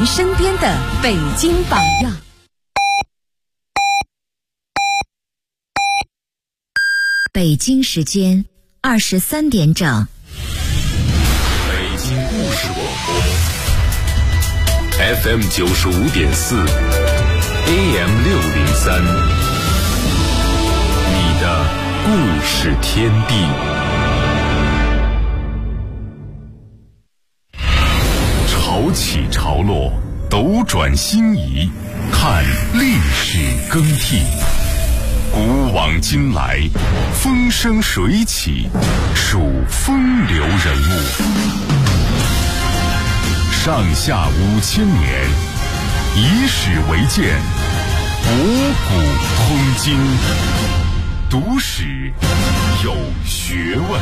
身边的北京榜样。 北京时间23点整。 北京故事广播 FM 95.4 AM 603，你的故事天地。潮起潮落，斗转星移，看历史更替。古往今来，风生水起，数风流人物。上下5000年，以史为鉴，博古通今，读史有学问。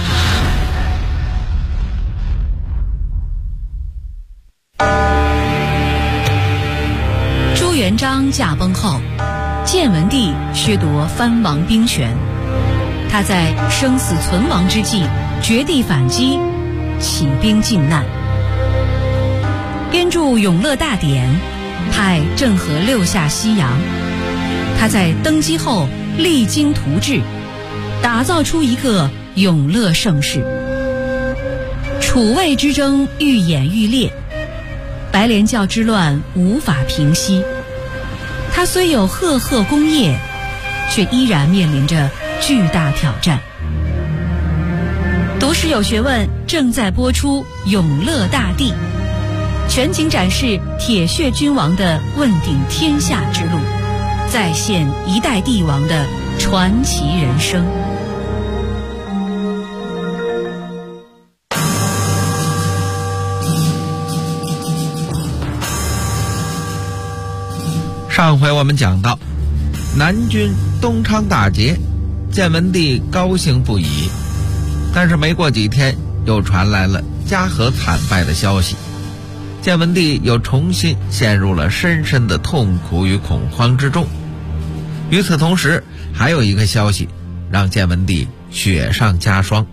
朱元璋驾崩后，建文帝削夺藩王兵权，他在生死存亡之际绝地反击，起兵靖难，编著《永乐大典》，派郑和6下西洋。他在登基后励精图治，打造出一个永乐盛世。楚魏之争愈演愈烈，白莲教之乱无法平息。他虽有赫赫功业，却依然面临着巨大挑战。读史有学问正在播出《永乐大帝》，全景展示铁血君王的问鼎天下之路，再现一代帝王的传奇人生。 上回我们讲到，南军东昌大捷，建文帝高兴不已，但是没过几天，又传来了嘉禾惨败的消息，建文帝又重新陷入了深深的痛苦与恐慌之中。与此同时，还有一个消息让建文帝雪上加霜。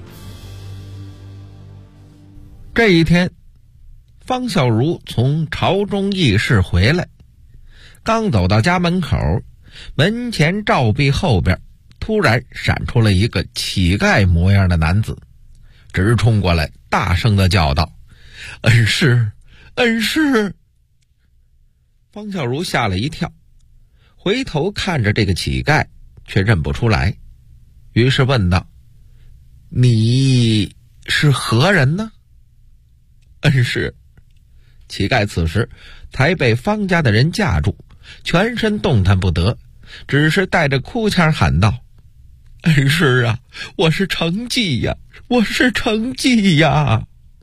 这一天，方孝孺从朝中议事回来，刚走到家门口，门前照壁后边突然闪出了一个乞丐模样的男子，直冲过来，大声地叫道：“恩师，恩师！”方孝孺吓了一跳，回头看着这个乞丐，却认不出来，于是问道：“你是何人呢？”“恩师。”乞丐此时才被方家的人架住，全身动弹不得，只是带着哭腔喊道：“恩师啊，我是程济呀，我是程济呀！”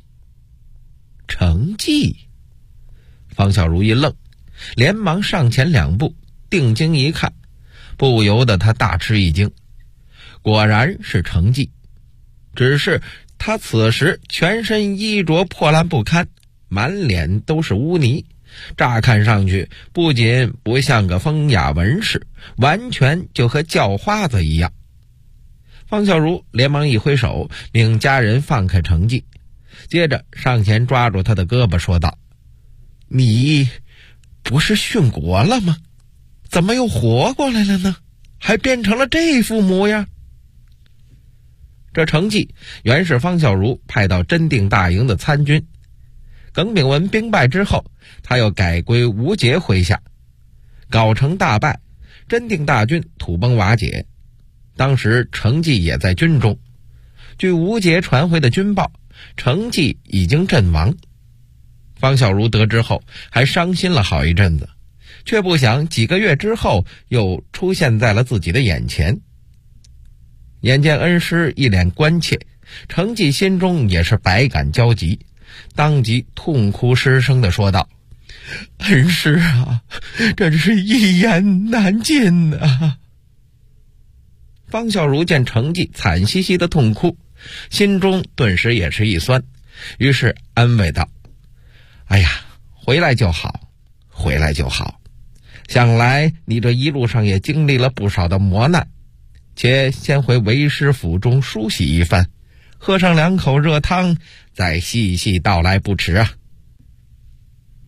程济？方孝孺一愣，连忙上前2步，定睛一看，不由得他大吃一惊，果然是程济，只是他此时全身衣着破烂不堪，满脸都是污泥，乍看上去不仅不像个风雅文士，完全就和叫花子一样。方孝孺连忙一挥手，命家人放开程济，接着上前抓住他的胳膊说道：“你不是殉国了吗？怎么又活过来了呢？还变成了这副模样？”这程济原是方孝孺派到真定大营的参军，耿炳文兵败之后，他又改归吴杰麾下，镐城大败，真定大军土崩瓦解。当时程济也在军中，据吴杰传回的军报，程济已经阵亡。方孝孺得知后还伤心了好一阵子，却不想几个月之后又出现在了自己的眼前。眼见恩师一脸关切，程济心中也是百感交集，当即痛哭失声地说道：“恩师啊，真是一言难尽啊！”方孝孺见程济惨兮兮的痛哭，心中顿时也是一酸，于是安慰道：“哎呀，回来就好，回来就好。想来你这一路上也经历了不少的磨难，且先回为师府中梳洗一番，喝上2口热汤，再细细道来不迟啊。”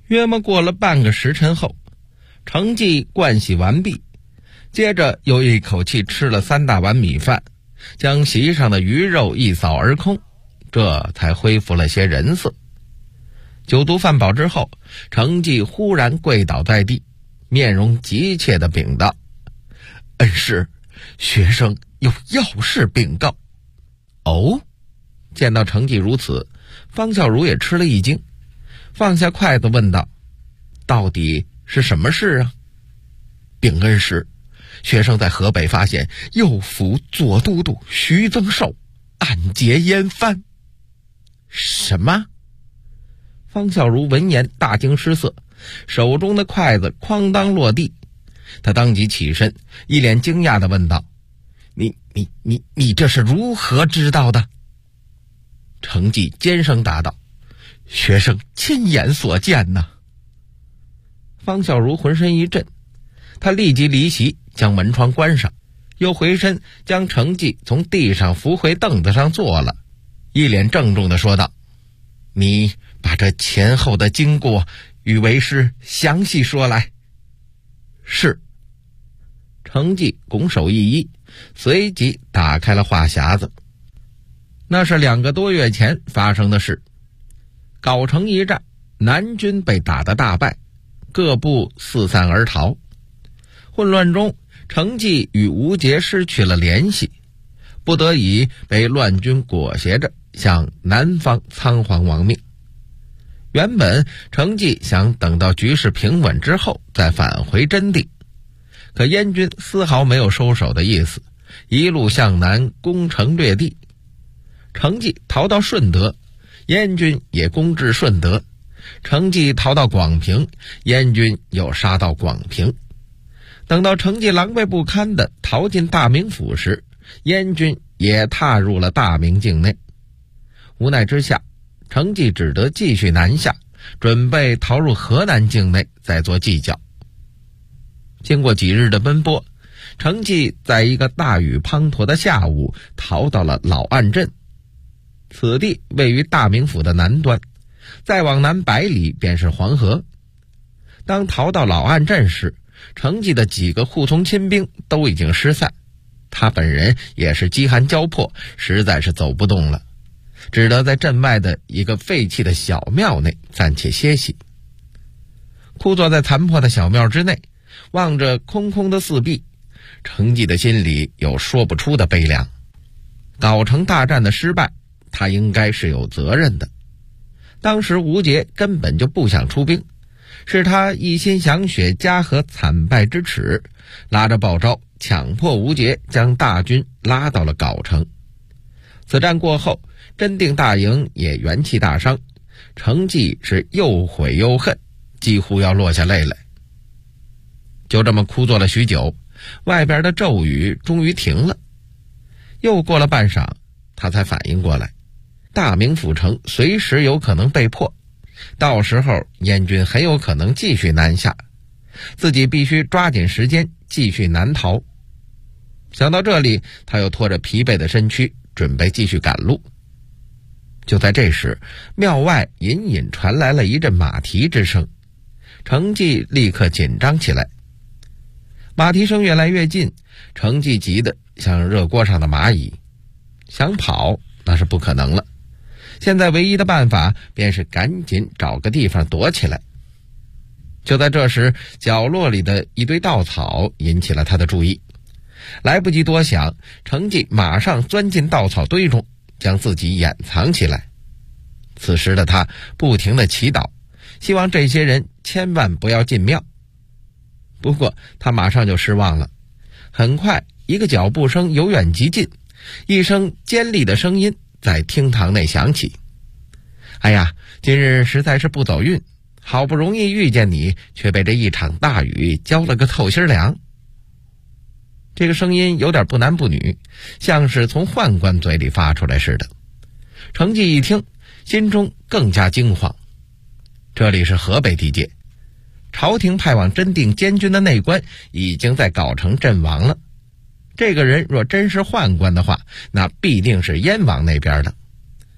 约莫过了半个时辰后，程继盥洗完毕，接着又一口气吃了3大碗米饭，将席上的鱼肉一扫而空，这才恢复了些人色。酒足饭饱之后，程继忽然跪倒在地，面容急切地禀道：“恩师，学生有要事禀告。”哦，见到程继如此，方孝孺也吃了一惊，放下筷子问道：“到底是什么事啊？”“禀恩师，学生在河北发现右府左都督徐增寿暗结燕藩。”“什么？”方孝孺闻言大惊失色，手中的筷子哐当落地。他当即起身，一脸惊讶地问道：“你这是如何知道的？”程继尖声答道：“学生亲眼所见呐。”方孝孺浑身一震，他立即离席，将门窗关上，又回身将程继从地上扶回凳子上坐了，一脸郑重地说道：“你把这前后的经过与为师详细说来。”“是。”程继拱手一揖，随即打开了话匣子。那是2个多月前发生的事。藁城一战，南军被打得大败，各部四散而逃。混乱中，程继与吴杰失去了联系，不得已被乱军裹挟着向南方仓皇亡命。原本程继想等到局势平稳之后再返回真地，可燕军丝毫没有收手的意思，一路向南攻城略地。程继逃到顺德，燕军也攻至顺德；程继逃到广平，燕军又杀到广平。等到程继狼狈不堪地逃进大名府时，燕军也踏入了大名境内。无奈之下，程继只得继续南下，准备逃入河南境内再做计较。经过几日的奔波，程继在一个大雨滂沱的下午逃到了老岸镇。此地位于大名府的南端，再往南100里便是黄河。当逃到老岸镇时，程继的几个护从亲兵都已经失散，他本人也是饥寒交迫，实在是走不动了，只得在镇外的一个废弃的小庙内暂且歇息。枯坐在残破的小庙之内，望着空空的四壁，程继的心里有说不出的悲凉。藁城大战的失败，他应该是有责任的。当时吴杰根本就不想出兵，是他一心想雪嘉禾惨败之耻，拉着鲍昭强迫吴杰将大军拉到了藁城。此战过后，真定大营也元气大伤，程继是又悔又恨，几乎要落下泪来。就这么枯坐了许久，外边的骤雨终于停了。又过了半晌，他才反应过来，大名府城随时有可能被破，到时候燕军很有可能继续南下，自己必须抓紧时间继续南逃。想到这里，他又拖着疲惫的身躯准备继续赶路。就在这时，庙外隐隐传来了一阵马蹄之声，程继立刻紧张起来。马蹄声越来越近，程继急得像热锅上的蚂蚁，想跑那是不可能了。现在唯一的办法便是赶紧找个地方躲起来。就在这时，角落里的一堆稻草引起了他的注意。来不及多想，程继马上钻进稻草堆中，将自己掩藏起来。此时的他不停地祈祷，希望这些人千万不要进庙。不过他马上就失望了，很快一个脚步声由远及近，一声尖利的声音在厅堂内响起：“哎呀，今日实在是不走运，好不容易遇见你，却被这一场大雨浇了个透心凉。”这个声音有点不男不女，像是从宦官嘴里发出来似的。程继一听，心中更加惊慌。这里是河北地界，朝廷派往真定监军的内官已经在藁城阵亡了。这个人若真是宦官的话，那必定是燕王那边的。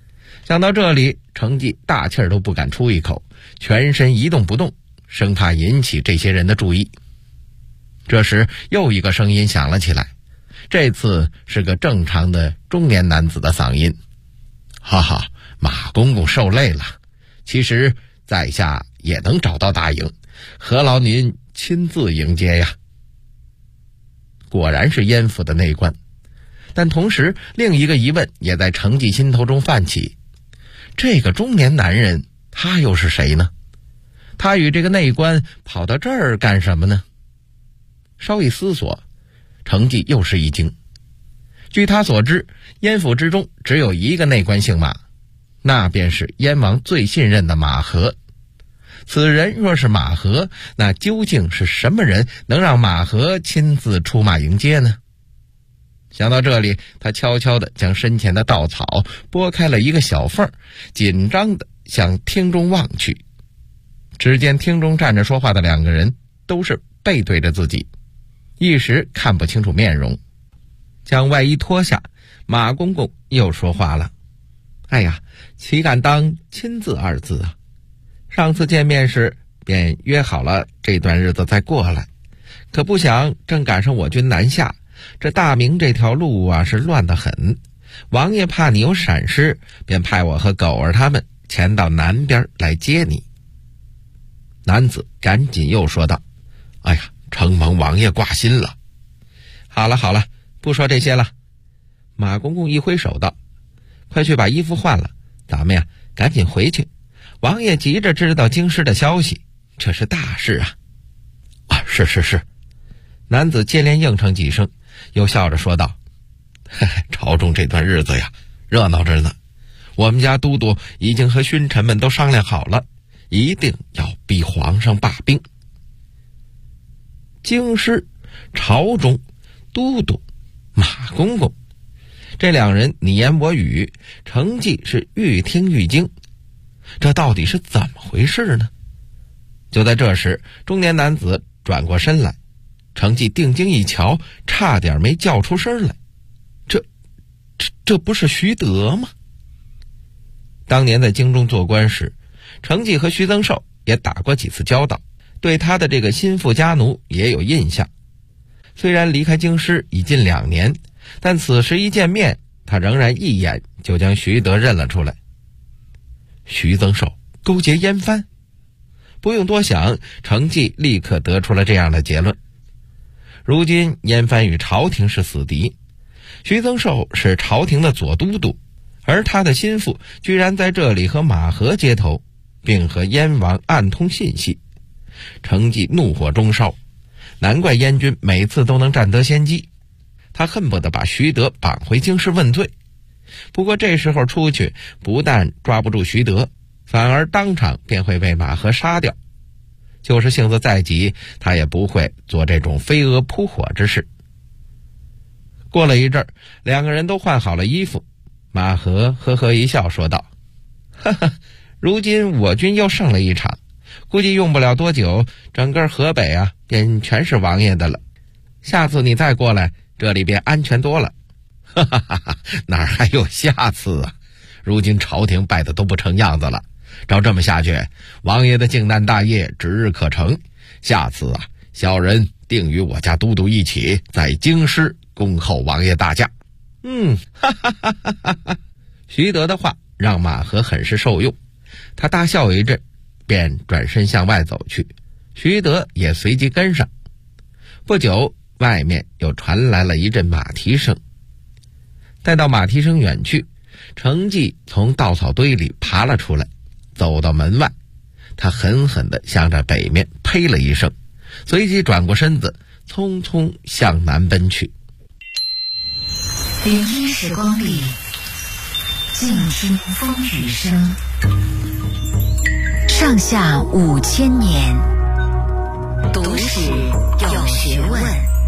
想到这里，程记大气儿都不敢出一口，全身一动不动，生怕引起这些人的注意。这时又一个声音响了起来，这次是个正常的中年男子的嗓音：哈哈，马公公受累了，其实在下也能找到大营，何劳您亲自迎接呀。果然是燕府的内官，但同时另一个疑问也在程记心头中泛起，这个中年男人他又是谁呢？他与这个内官跑到这儿干什么呢？稍一思索，程记又是一惊。据他所知，燕府之中只有一个内官姓马，那便是燕王最信任的马和。此人若是马和，那究竟是什么人能让马和亲自出马迎接呢？想到这里，他悄悄地将身前的稻草拨开了一个小缝，紧张地向厅中望去。只见厅中站着说话的两个人都是背对着自己，一时看不清楚面容。将外衣脱下，马公公又说话了：哎呀，岂敢当亲自二字啊，上次见面时便约好了这段日子再过来，可不想正赶上我军南下，这大明这条路啊是乱得很，王爷怕你有闪失，便派我和狗儿他们前到南边来接你。男子赶紧又说道：哎呀，承蒙王爷挂心了。好了好了，不说这些了。马公公一挥手道：快去把衣服换了，咱们呀赶紧回去，王爷急着知道京师的消息，这是大事啊。啊，是是是。男子接连应承几声，又笑着说道：嘿嘿，朝中这段日子呀热闹着呢，我们家都督已经和勋臣们都商量好了，一定要逼皇上罢兵。京师、朝中、都督、马公公，这两人你言我语，程记是愈听愈惊，这到底是怎么回事呢？就在这时，中年男子转过身来，程记定睛一瞧，差点没叫出声来。这不是徐德吗？当年在京中做官时，程记和徐增寿也打过几次交道，对他的这个心腹家奴也有印象。虽然离开京师已近2年，但此时一见面，他仍然一眼就将徐德认了出来。徐增寿勾结燕藩？不用多想，程记立刻得出了这样的结论。如今燕藩与朝廷是死敌，徐增寿是朝廷的左都督，而他的心腹居然在这里和马和接头，并和燕王暗通信息。程记怒火中烧，难怪燕军每次都能占得先机，他恨不得把徐德绑回京师问罪。不过这时候出去，不但抓不住徐德，反而当场便会被马和杀掉。就是性子再急，他也不会做这种飞蛾扑火之事。过了一阵儿，两个人都换好了衣服，马和呵呵一笑说道：哈哈，如今我军又胜了一场，估计用不了多久，整个河北啊便全是王爷的了。下次你再过来，这里便安全多了。哈哈哈哈，哪还有下次啊？如今朝廷败得都不成样子了，照这么下去，王爷的靖难大业指日可成。下次啊，小人定与我家都督一起在京师恭候王爷大驾。哈哈哈哈哈！徐德的话让马和很是受用，他大笑一阵，便转身向外走去，徐德也随即跟上。不久，外面又传来了一阵马蹄声。待到马蹄声远去，程记从稻草堆里爬了出来，走到门外，他狠狠地向着北面呸了一声，随即转过身子，匆匆向南奔去。 聆听时光里，静听风雨声。上下5000年，读史有学问。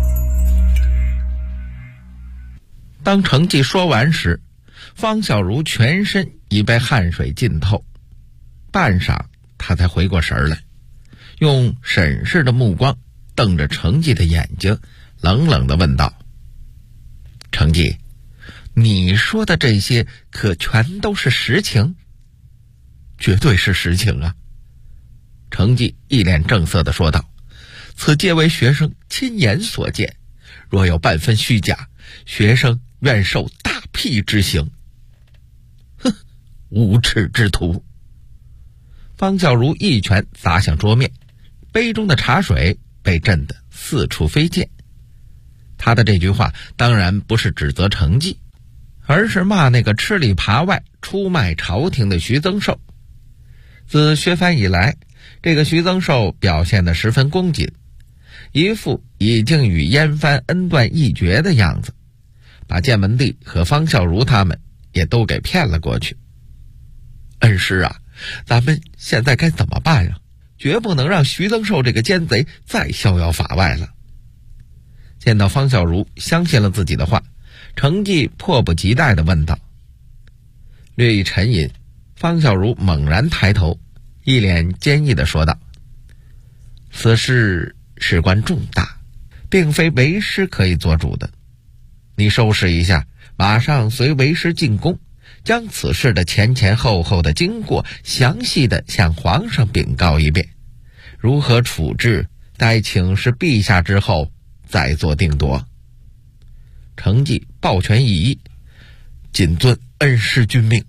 当程记说完时，方小茹全身已被汗水浸透，半晌他才回过神来，用审视的目光瞪着程记的眼睛，冷冷地问道：程记， 你说的这些可全都是实情？绝对是实情啊！程济一脸正色地说道，此皆为学生亲眼所见，若有半分虚假，学生愿受大辟之刑。哼，无耻之徒！方孝孺一拳砸向桌面，杯中的茶水被震得四处飞溅。他的这句话当然不是指责程济，而是骂那个吃里扒外出卖朝廷的徐增寿。自削藩以来，这个徐增寿表现得十分恭谨，一副已经与燕藩恩断义绝的样子，把建文帝和方孝孺他们也都给骗了过去。恩师啊，咱们现在该怎么办啊？绝不能让徐增寿这个奸贼再逍遥法外了。见到方孝孺相信了自己的话，程济迫不及待地问道。略一沉吟，方孝孺猛然抬头，一脸坚毅地说道，此事事关重大，并非为师可以做主的。你收拾一下，马上随为师进宫，将此事的前前后后的经过详细地向皇上禀告一遍，如何处置，待请示陛下之后再做定夺。程济抱拳一揖，谨遵恩师君命。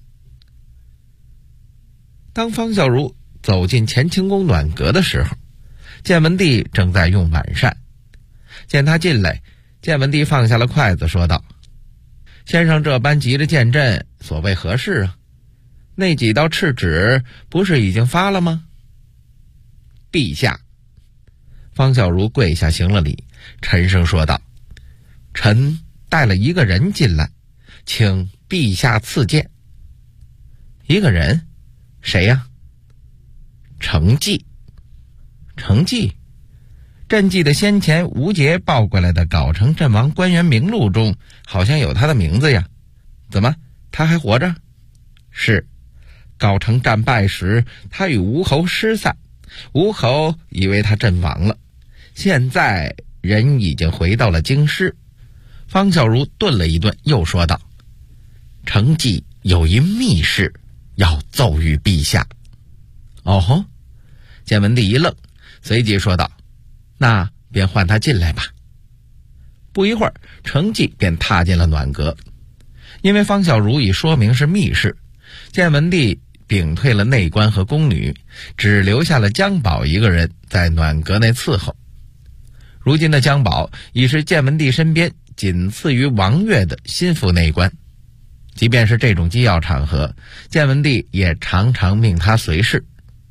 当方孝孺走进乾清宫暖阁的时候，建文帝正在用晚膳。见他进来，建文帝放下了筷子，说道，先生这般急着见朕，所谓何事啊？那几道敕旨不是已经发了吗？陛下。方孝孺跪下行了礼，沉声说道，臣带了一个人进来，请陛下赐见。一个人？谁呀？程济。程济？朕记得先前吴杰报过来的藁城阵亡官员名录中好像有他的名字呀，怎么他还活着？是，藁城战败时他与吴侯失散，吴侯以为他阵亡了，现在人已经回到了京师。方孝孺顿了一顿，又说道，程济有一密事要奏于陛下。哦吼！建文帝一愣，随即说道，那便唤他进来吧。不一会儿，程济便踏进了暖阁。因为方孝孺已说明是密事，建文帝屏退了内官和宫女，只留下了姜宝一个人在暖阁内伺候。如今的姜宝已是建文帝身边仅次于王悦的心腹内官，即便是这种机要场合，建文帝也常常命他随侍。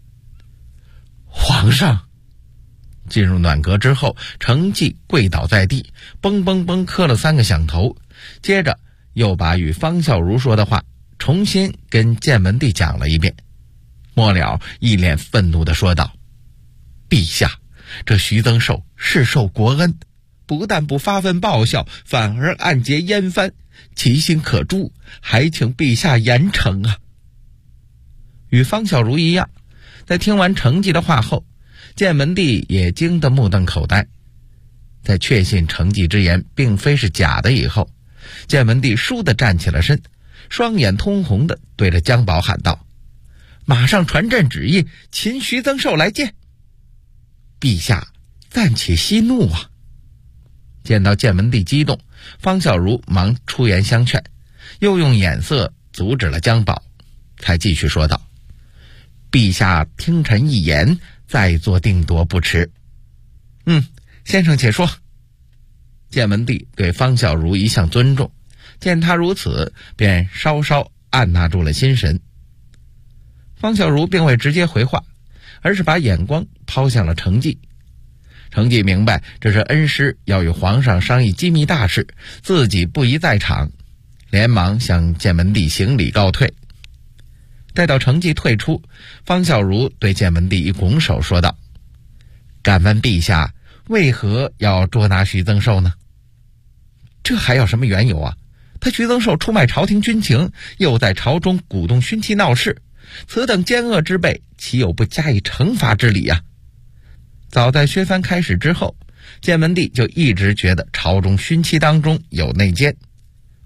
皇上！进入暖阁之后，程济跪倒在地，嘣嘣嘣磕了3个响头，接着又把与方孝孺说的话重新跟建文帝讲了一遍。末了，一脸愤怒地说道，陛下，这徐增寿是受国恩，不但不发愤报效，反而暗结燕藩，其心可诛，还请陛下严惩啊！与方孝孺一样，在听完程济的话后，建文帝也惊得目瞪口呆。在确信程济之言并非是假的以后，建文帝倏地站起了身，双眼通红地对着姜宝喊道，马上传朕旨意，擒徐增寿来见。陛下暂且息怒啊！见到建文帝激动，方孝孺忙出言相劝，又用眼色阻止了姜宝，才继续说道，陛下听臣一言，再做定夺不迟。先生且说。建文帝对方孝孺一向尊重，见他如此，便稍稍按捺住了心神。方孝孺并未直接回话，而是把眼光抛向了程济。程济明白这是恩师要与皇上商议机密大事，自己不宜在场，连忙向建文帝行礼告退。待到程济退出，方孝孺对建文帝一拱手说道，敢问陛下为何要捉拿徐增寿呢？这还要什么缘由啊？他徐增寿出卖朝廷军情，又在朝中鼓动勋戚闹事，此等奸恶之辈，岂有不加以惩罚之理啊？早在削藩开始之后，建文帝就一直觉得朝中勋戚当中有内奸，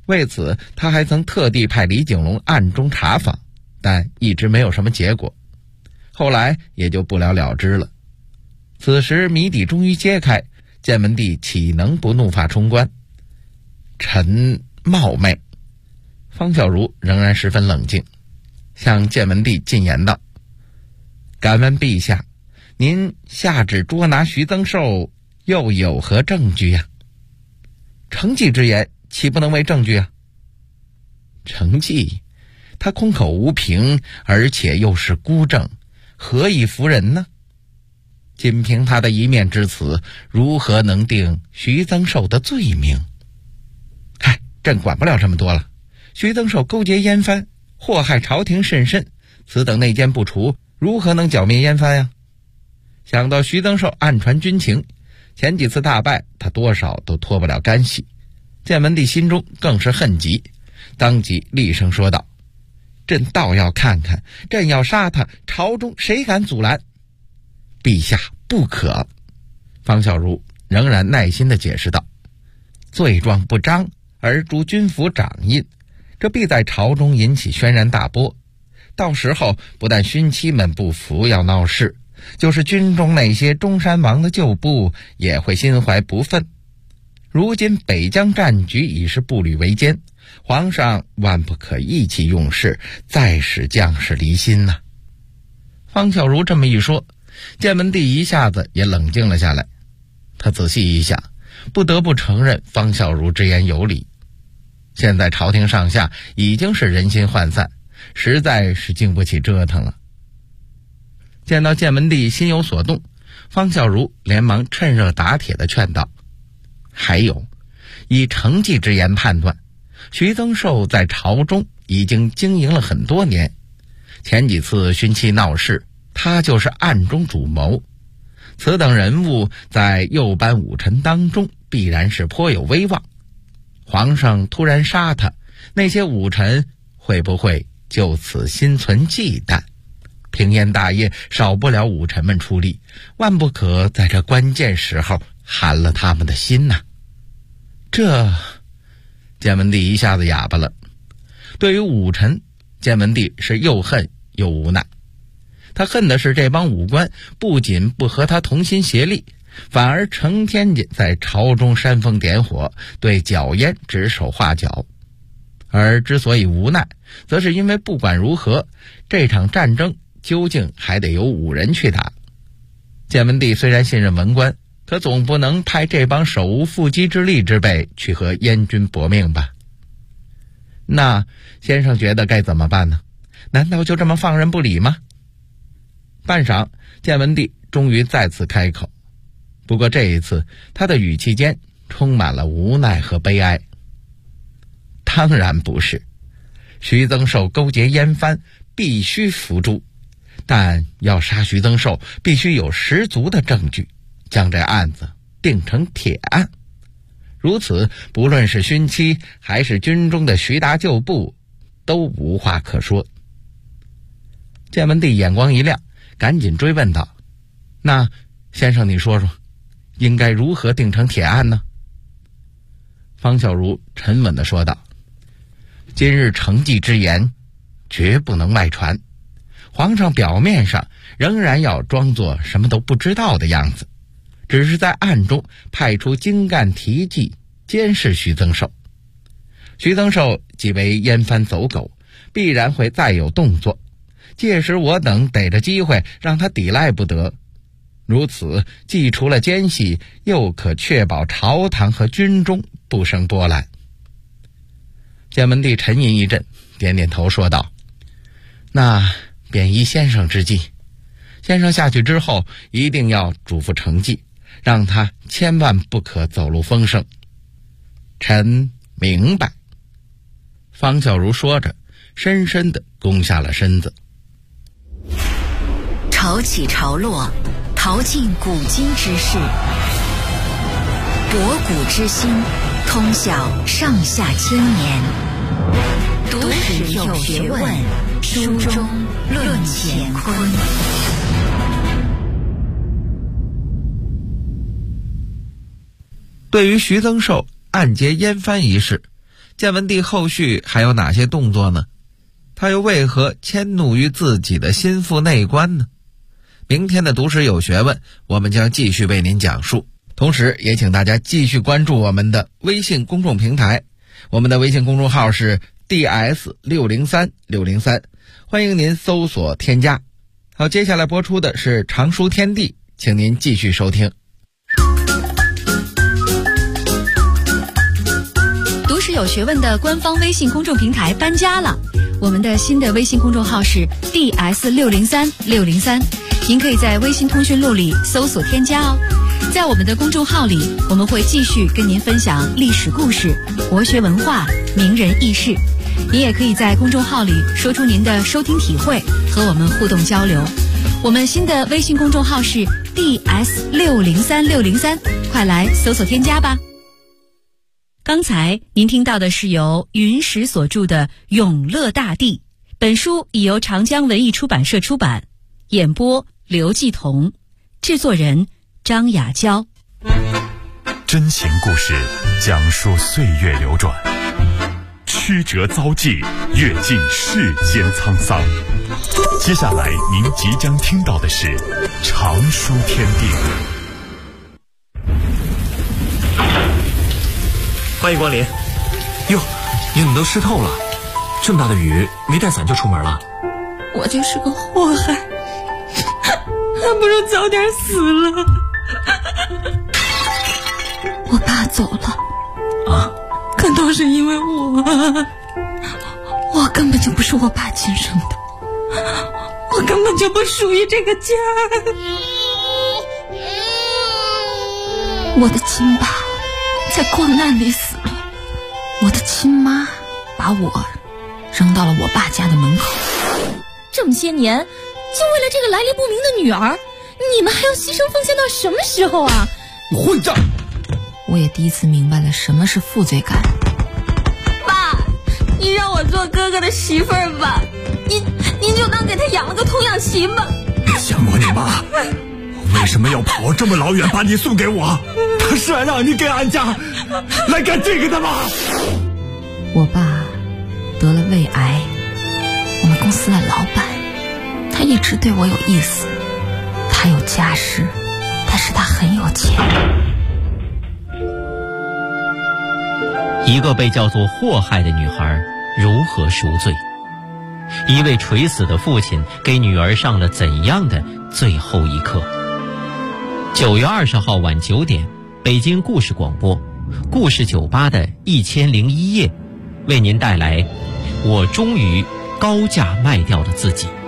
为此他还曾特地派李景龙暗中查访，但一直没有什么结果，后来也就不了了之了。此时谜底终于揭开，建文帝岂能不怒发冲冠？臣冒昧。方孝孺仍然十分冷静，向建文帝进言道：敢问陛下，您下旨捉拿徐增寿又有何证据呀？承继之言岂不能为证据啊？承继他空口无凭，而且又是孤证，何以服人呢？仅凭他的一面之词，如何能定徐增寿的罪名？嗨，朕管不了这么多了。徐增寿勾结燕藩，祸害朝廷甚深，此等内奸不除，如何能剿灭燕藩呀？想到徐增寿暗传军情，前几次大败他多少都脱不了干系，建文帝心中更是恨极，当即厉声说道：朕倒要看看，朕要杀他，朝中谁敢阻拦？陛下不可。方孝孺仍然耐心地解释道：罪状不彰而逐军府掌印，这必在朝中引起轩然大波，到时候不但勋戚们不服要闹事，就是军中那些中山王的旧部也会心怀不忿。如今北疆战局已是步履维艰，皇上万不可意气用事，再使将士离心呐。方孝孺这么一说，建文帝一下子也冷静了下来。他仔细一想，不得不承认方孝孺之言有理。现在朝廷上下已经是人心涣散，实在是经不起折腾了。见到建文帝心有所动，方孝孺连忙趁热打铁地劝道：还有，以承继之言判断，徐增寿在朝中已经经营了很多年，前几次勋戚闹事，他就是暗中主谋。此等人物在右班武臣当中必然是颇有威望，皇上突然杀他，那些武臣会不会就此心存忌惮？平燕大业少不了武臣们出力，万不可在这关键时候寒了他们的心呐。这建文帝一下子哑巴了。对于武臣，建文帝是又恨又无奈。他恨的是这帮武官不仅不和他同心协力，反而成天在朝中煽风点火，对剿燕指手画脚。而之所以无奈，则是因为不管如何，这场战争究竟还得由武人去打。建文帝虽然信任文官，可总不能派这帮手无缚鸡之力之辈去和燕军搏命吧？那先生觉得该怎么办呢？难道就这么放任不理吗？半晌，建文帝终于再次开口，不过这一次他的语气间充满了无奈和悲哀。当然不是，徐增寿勾结燕藩，必须伏诛，但要杀徐增寿，必须有十足的证据，将这案子定成铁案。如此，不论是勋戚还是军中的徐达旧部，都无话可说。建文帝眼光一亮，赶紧追问道：那先生你说说，应该如何定成铁案呢？方孝孺沉稳地说道：今日承继之言绝不能外传，皇上表面上仍然要装作什么都不知道的样子，只是在暗中派出精干提骑监视徐增寿。徐增寿既为燕藩走狗，必然会再有动作，届时我等逮着机会让他抵赖不得。如此既除了奸细，又可确保朝堂和军中不生波澜。建文帝沉吟一阵，点点头说道：那便依先生之计，先生下去之后一定要嘱咐承继，让他千万不可走漏风声。臣明白。方孝孺说着，深深地躬下了身子。 潮起潮落，淘尽古今之事，博古之今，通晓上下千年。读史有学问，书中论乾坤。 对于徐增寿暗结燕藩一事， 建文帝后续还有哪些动作呢？他又为何迁怒于自己的心腹内官呢？明天的读史有学问，我们将继续为您讲述。同时也请大家继续关注我们的微信公众平台，我们的微信公众号是 DS603603，欢迎您搜索添加。好，接下来播出的是常书天地，请您继续收听。 读史有学问的官方微信公众平台搬家了，我们的新的微信公众号是 DS603603，您可以在微信通讯录里搜索添加哦。在我们的公众号里，我们会继续跟您分享历史故事、国学文化、名人轶事。您也可以在公众号里说出您的收听体会，和我们互动交流。我们新的微信公众号是 DS603603，快来搜索添加吧。刚才您听到的是由云石所著的《永乐大帝》，本书已由长江文艺出版社出版，演播刘继彤，制作人张雅娇。 真情故事讲述岁月流转，曲折遭际，阅尽世间沧桑。接下来您即将听到的是常书天地。 欢迎光临。哟，你怎么都湿透了？这么大的雨，没带伞就出门了？ 我就是个祸害，还不如早点死了。我爸走了啊， 可都是因为我根本就不是我爸亲生的，我根本就不属于这个家。我的亲爸在光难里死了，我的亲妈把我扔到了我爸家的门口。 这么些年，就为了这个来历不明的女儿，你们还要牺牲奉献到什么时候啊？ 混账！ 我也第一次明白了什么是负罪感。 爸，你让我做哥哥的媳妇儿吧，您就当给他养了个童养媳吧。 你想过你妈为什么要跑这么老远把你送给我？他是让你给俺家来干这个的吗？ 我爸得了胃癌，我们公司的老板，他一直对我有意思，他有家室，但是他很有钱。 一个被叫做祸害的女孩如何赎罪？一位垂死的父亲给女儿上了怎样的最后一课？9月20号晚9点，北京故事广播故事酒吧的1001夜，为您带来我终于高价卖掉了自己。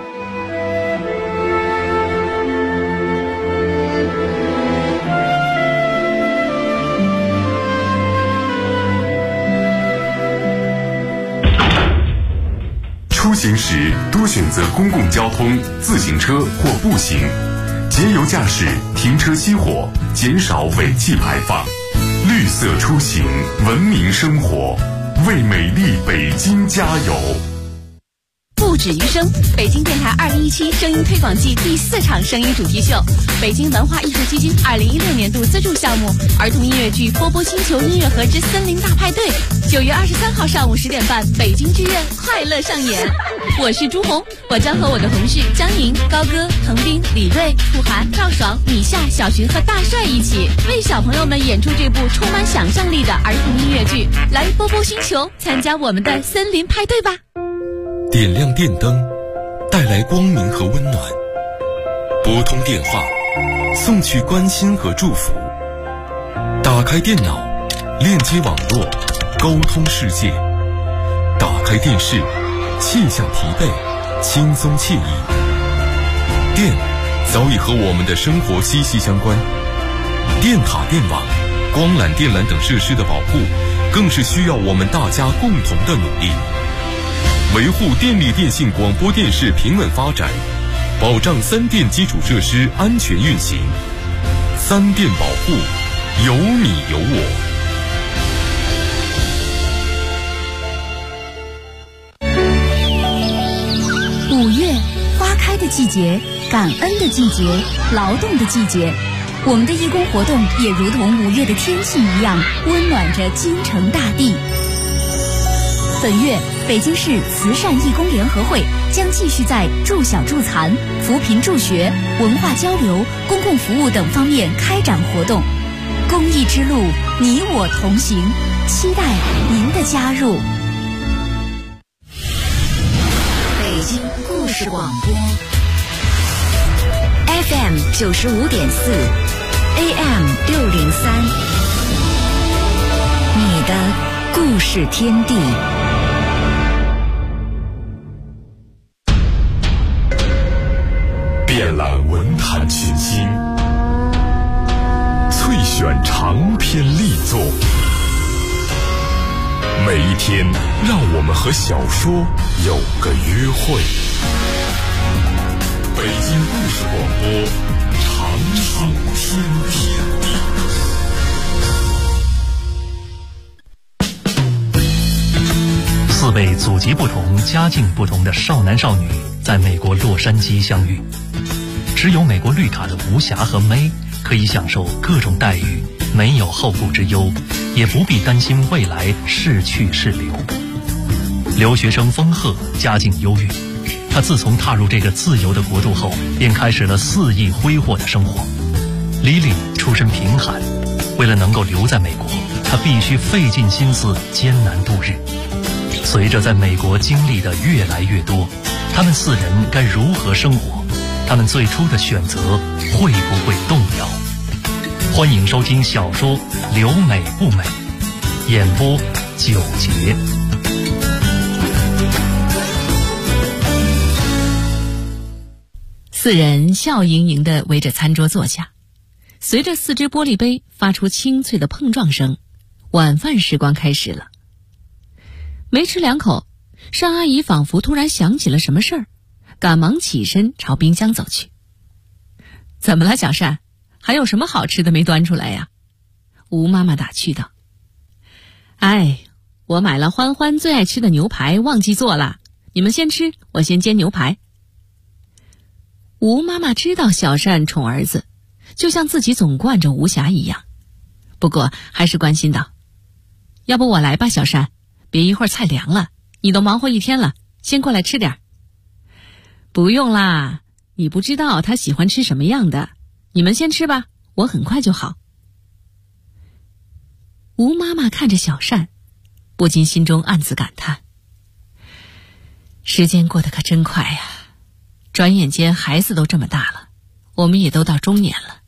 出行时多选择公共交通、自行车或步行，节油驾驶，停车熄火，减少尾气排放。绿色出行，文明生活，为美丽北京加油！ 不止于声，北京电台2017声音推广季第4场声音主题秀，北京文化艺术基金2016年度资助项目儿童音乐剧《波波星球音乐盒之森林大派对》，9月23号上午10点半，北京剧院快乐上演。我是朱红，我将和我的同事张莹、高歌、滕斌、李锐、兔涵、赵爽、米夏、小寻和大帅一起为小朋友们演出这部充满想象力的儿童音乐剧。来波波星球参加我们的森林派对吧！ 点亮电灯，带来光明和温暖；拨通电话，送去关心和祝福；打开电脑，链接网络，沟通世界；打开电视，卸下疲惫，轻松惬意。电早已和我们的生活息息相关，电塔、电网、光缆、电缆等设施的保护，更是需要我们大家共同的努力。维护电力电信广播电视平稳发展，保障3电基础设施安全运行。3电保护，有你有我。 5月，花开的季节，感恩的季节，劳动的季节。我们的义工活动也如同5月的天气一样，温暖着京城大地。 本月，北京市慈善义工联合会将继续在助小助残、扶贫助学、文化交流、公共服务等方面开展活动。公益之路，你我同行，期待您的加入。 北京故事广播 FM 95.4 AM 603，你的故事天地。 遍览文坛群星，萃选长篇力作，每一天让我们和小说有个约会。北京故事广播，长寿天地。 4位祖籍不同、家境不同的少男少女在美国洛杉矶相遇，只有美国绿卡的吴霞和May可以享受各种待遇，没有后顾之忧，也不必担心未来是去是留。留学生风鹤家境优越，他自从踏入这个自由的国度后，便开始了肆意挥霍的生活。Lily出身贫寒，为了能够留在美国，他必须费尽心思艰难度日。随着在美国经历的越来越多，他们4人该如何生活？他们最初的选择会不会动摇？欢迎收听小说《留美不美》，演播9节。 4人笑盈盈地围着餐桌坐下，随着4只玻璃杯发出清脆的碰撞声，晚饭时光开始了。没吃2口，尚阿姨仿佛突然想起了什么事儿，赶忙起身朝冰箱走去。怎么了，小善？还有什么好吃的没端出来呀？吴妈妈打趣道。哎，我买了欢欢最爱吃的牛排，忘记做了。你们先吃，我先煎牛排。吴妈妈知道小善宠儿子，就像自己总惯着吴霞一样，不过还是关心道：要不我来吧，小善，别一会儿菜凉了，你都忙活一天了，先过来吃点。不用啦，你不知道他喜欢吃什么样的，你们先吃吧，我很快就好。吴妈妈看着小善，不禁心中暗自感叹，时间过得可真快呀，转眼间孩子都这么大了，我们也都到中年了。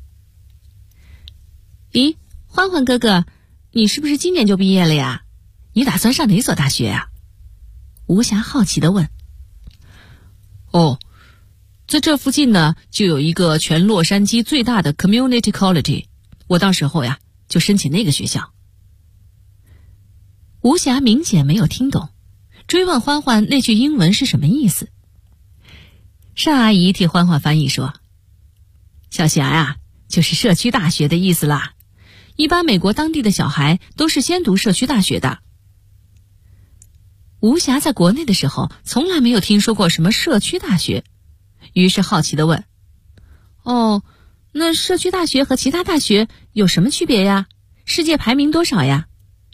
咦，欢欢哥哥，你是不是今年就毕业了呀？你打算上哪所大学呀？吴霞好奇地问。哦，在这附近呢，就有一个全洛杉矶最大的 Community College， 我到时候呀就申请那个学校。吴霞明显没有听懂，追问欢欢那句英文是什么意思。尚阿姨替欢欢翻译说，小霞呀，就是社区大学的意思啦。一般美国当地的小孩都是先读社区大学的。吴霞在国内的时候从来没有听说过什么社区大学，于是好奇地问，哦，那社区大学和其他大学有什么区别呀？世界排名多少呀？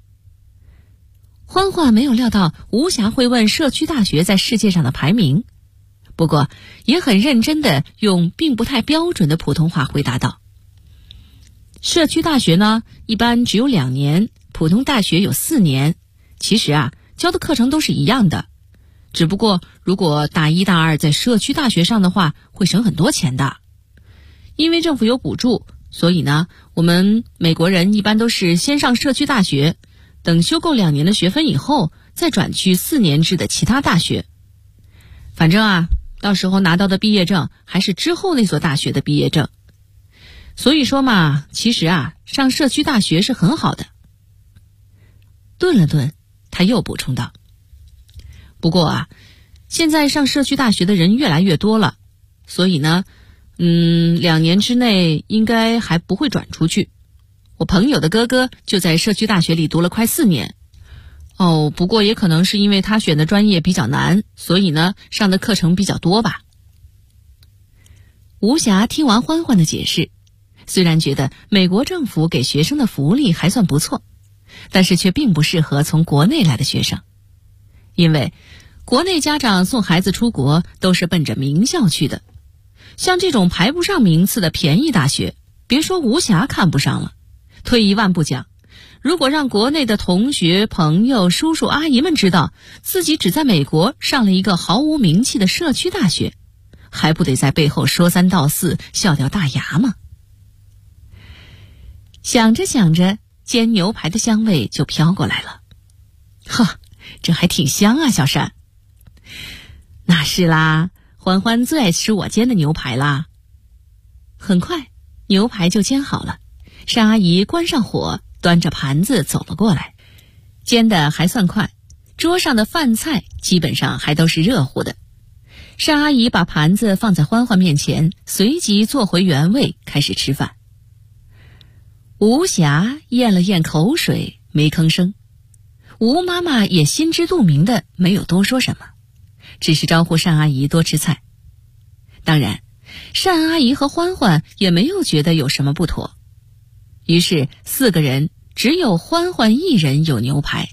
欢欢没有料到吴霞会问社区大学在世界上的排名，不过也很认真地用并不太标准的普通话回答道，社区大学呢一般只有2年，普通大学有4年。其实啊，教的课程都是一样的，只不过如果大1大2在社区大学上的话，会省很多钱的。因为政府有补助，所以呢，我们美国人一般都是先上社区大学，等修够2年的学分以后，再转去4年制的其他大学。反正啊，到时候拿到的毕业证还是之后那所大学的毕业证。所以说嘛，其实啊，上社区大学是很好的。顿了顿，他又补充道，不过啊，现在上社区大学的人越来越多了，所以呢，2年之内应该还不会转出去。我朋友的哥哥就在社区大学里读了快4年。哦，不过也可能是因为他选的专业比较难，所以呢，上的课程比较多吧。吴霞听完欢欢的解释，虽然觉得美国政府给学生的福利还算不错，但是却并不适合从国内来的学生， 因为国内家长送孩子出国都是奔着名校去的，像这种排不上名次的便宜大学，别说吴霞看不上了，退一万步讲，如果让国内的同学、朋友、叔叔阿姨们知道自己只在美国上了一个毫无名气的社区大学，还不得在背后说三道四，笑掉大牙吗？想着想着，煎牛排的香味就飘过来了。哈，这还挺香啊，小善。那是啦，欢欢最爱吃我煎的牛排啦。很快，牛排就煎好了，单阿姨关上火，端着盘子走了过来。煎的还算快，桌上的饭菜基本上还都是热乎的。单阿姨把盘子放在欢欢面前，随即坐回原位，开始吃饭。吴霞咽了咽口水，没吭声。吴妈妈也心知肚明的没有多说什么，只是招呼单阿姨多吃菜。当然，单阿姨和欢欢也没有觉得有什么不妥。于是4个人只有欢欢一人有牛排。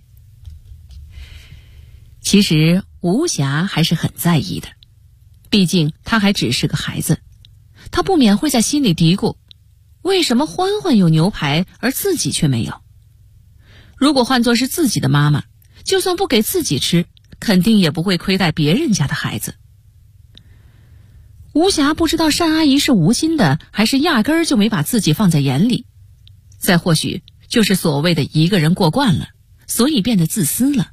其实吴霞还是很在意的，毕竟她还只是个孩子，她不免会在心里嘀咕，为什么欢欢有牛排而自己却没有？如果换作是自己的妈妈，就算不给自己吃，肯定也不会亏待别人家的孩子。吴霞不知道单阿姨是无心的，还是压根儿就没把自己放在眼里，再或许就是所谓的一个人过惯了，所以变得自私了。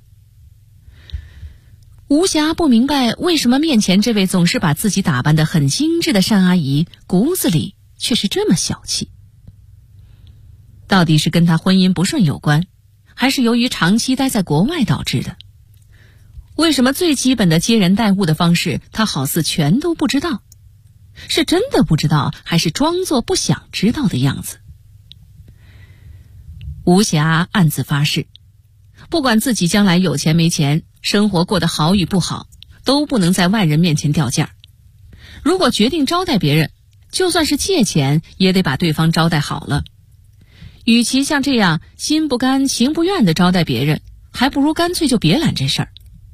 吴霞不明白为什么面前这位总是把自己打扮得很精致的单阿姨骨子里却是这么小气。到底是跟她婚姻不顺有关，还是由于长期待在国外导致的？为什么最基本的接人待物的方式她好似全都不知道？是真的不知道，还是装作不想知道的样子？吴霞暗自发誓，不管自己将来有钱没钱，生活过得好与不好，都不能在外人面前掉价。如果决定招待别人，就算是借钱也得把对方招待好了。与其像这样心不甘情不愿地招待别人，还不如干脆就别揽这事儿。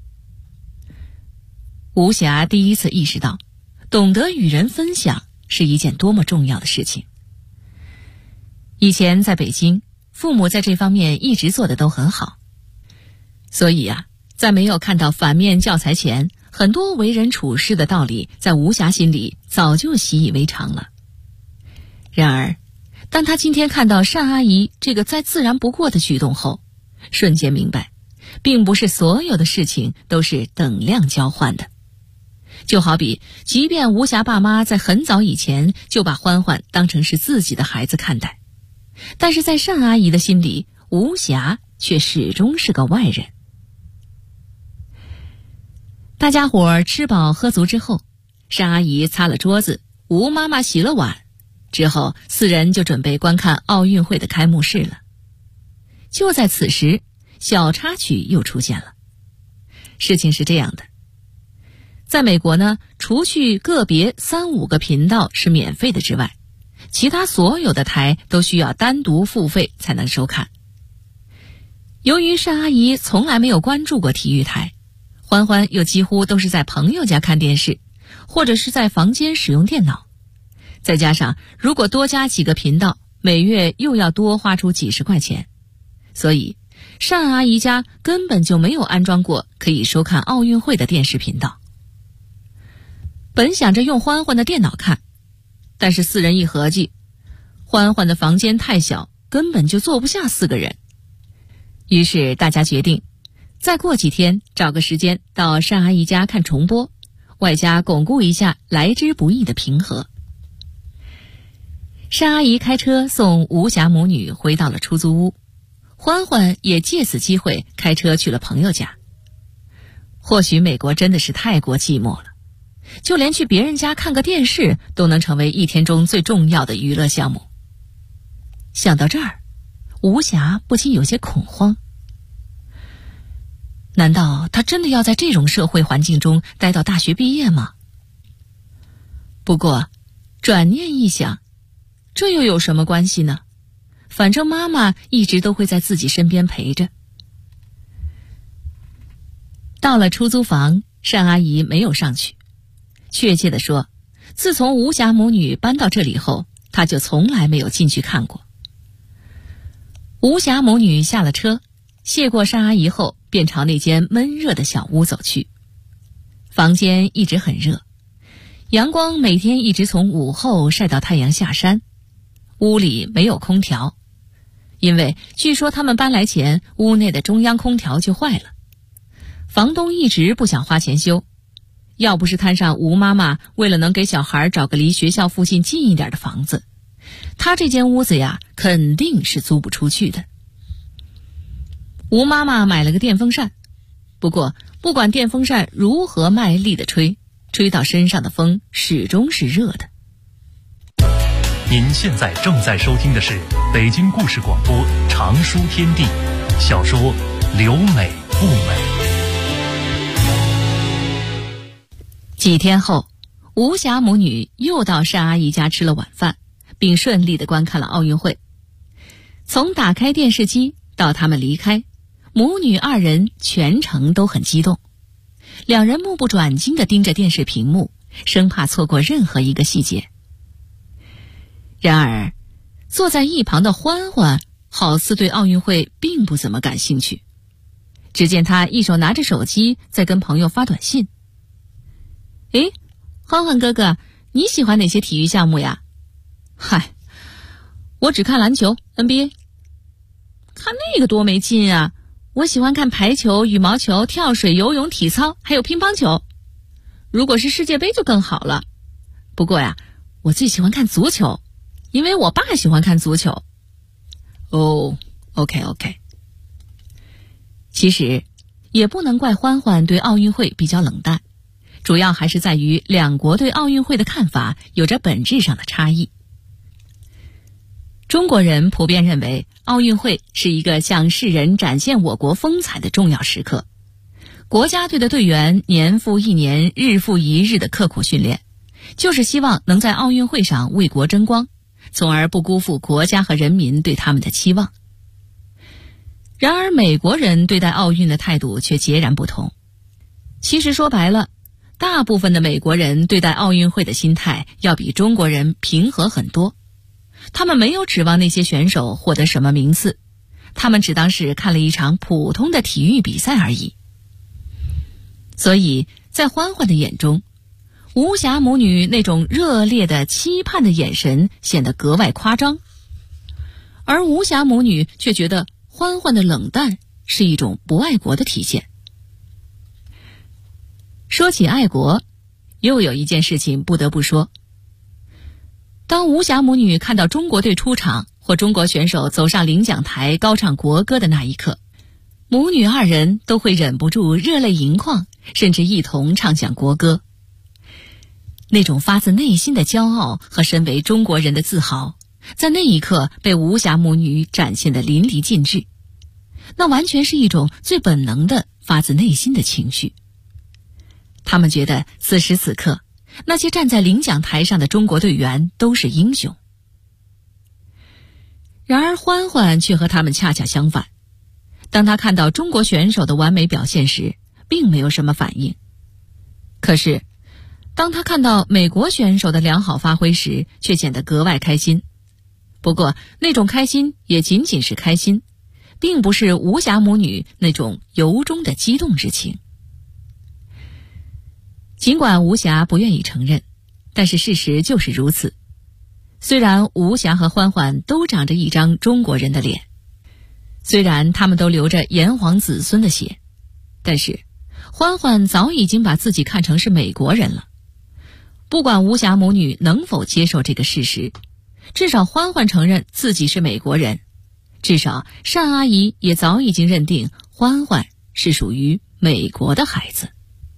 吴霞第一次意识到，懂得与人分享是一件多么重要的事情。以前在北京，父母在这方面一直做得都很好，所以在没有看到反面教材前，很多为人处事的道理在吴霞心里早就习以为常了。然而当她今天看到单阿姨这个再自然不过的举动后，瞬间明白，并不是所有的事情都是等量交换的。就好比即便吴霞爸妈在很早以前就把欢欢当成是自己的孩子看待，但是在单阿姨的心里，吴霞却始终是个外人。大家伙儿吃饱喝足之后，单阿姨擦了桌子，吴妈妈洗了碗，之后4人就准备观看奥运会的开幕式了。就在此时，小插曲又出现了。事情是这样的，在美国呢，除去个别3-5个频道是免费的之外，其他所有的台都需要单独付费才能收看。由于单阿姨从来没有关注过体育台，欢欢又几乎都是在朋友家看电视，或者是在房间使用电脑，再加上如果多加几个频道，每月又要多花出几十块钱，所以单阿姨家根本就没有安装过可以收看奥运会的电视频道。本想着用欢欢的电脑看，但是4人一合计，欢欢的房间太小，根本就坐不下4个人。于是大家决定再过几天找个时间到单阿姨家看重播，外加巩固一下来之不易的平和。单阿姨开车送吴霞母女回到了出租屋，欢欢也借此机会开车去了朋友家。或许美国真的是太过寂寞了，就连去别人家看个电视都能成为一天中最重要的娱乐项目。想到这儿，吴霞不禁有些恐慌。难道她真的要在这种社会环境中待到大学毕业吗？不过转念一想，这又有什么关系呢？反正妈妈一直都会在自己身边陪着。 到了出租房，单阿姨没有上去。确切地说，自从吴霞母女搬到这里后，她就从来没有进去看过。吴霞母女下了车，谢过单阿姨后，便朝那间闷热的小屋走去。房间一直很热，阳光每天一直从午后晒到太阳下山。屋里没有空调，因为据说他们搬来前，屋内的中央空调就坏了。房东一直不想花钱修，要不是摊上吴妈妈为了能给小孩找个离学校附近近一点的房子，他这间屋子呀，肯定是租不出去的。吴妈妈买了个电风扇，不过不管电风扇如何卖力地吹，吹到身上的风始终是热的。 您现在正在收听的是北京故事广播长书天地小说《留美不美》。 几天后，吴霞母女又到单阿姨家吃了晚饭，并顺利地观看了奥运会。从打开电视机到他们离开，母女二人全程都很激动，两人目不转睛地盯着电视屏幕，生怕错过任何一个细节。然而，坐在一旁的欢欢好似对奥运会并不怎么感兴趣。只见他一手拿着手机在跟朋友发短信。诶，欢欢哥哥，你喜欢哪些体育项目呀？嗨，我只看篮球 NBA。 看那个多没劲啊，我喜欢看排球、羽毛球、跳水、游泳、体操，还有乒乓球。如果是世界杯就更好了。不过呀，我最喜欢看足球，因为我爸喜欢看足球。哦 ，OK。其实也不能怪欢欢对奥运会比较冷淡，主要还是在于两国对奥运会的看法有着本质上的差异。中国人普遍认为奥运会是一个向世人展现我国风采的重要时刻，国家队的队员年复一年、日复一日的刻苦训练，就是希望能在奥运会上为国争光，从而不辜负国家和人民对他们的期望。然而美国人对待奥运的态度却截然不同。其实说白了，大部分的美国人对待奥运会的心态要比中国人平和很多。他们没有指望那些选手获得什么名次，他们只当是看了一场普通的体育比赛而已。所以在欢欢的眼中，吴霞母女那种热烈的期盼的眼神显得格外夸张，而吴霞母女却觉得欢欢的冷淡是一种不爱国的体现。说起爱国，又有一件事情不得不说。当吴霞母女看到中国队出场或中国选手走上领奖台高唱国歌的那一刻，母女二人都会忍不住热泪盈眶，甚至一同唱响国歌。那种发自内心的骄傲和身为中国人的自豪，在那一刻被吴霞母女展现得淋漓尽致。那完全是一种最本能的发自内心的情绪。他们觉得此时此刻，那些站在领奖台上的中国队员都是英雄。然而欢欢却和他们恰恰相反，当他看到中国选手的完美表现时，并没有什么反应。可是当他看到美国选手的良好发挥时，却显得格外开心。不过那种开心也仅仅是开心，并不是吴霞母女那种由衷的激动之情。尽管吴霞不愿意承认，但是事实就是如此。虽然吴霞和欢欢都长着一张中国人的脸，虽然他们都流着炎黄子孙的血，但是欢欢早已经把自己看成是美国人了。不管吴霞母女能否接受这个事实，至少欢欢承认自己是美国人，至少单阿姨也早已经认定欢欢是属于美国的孩子。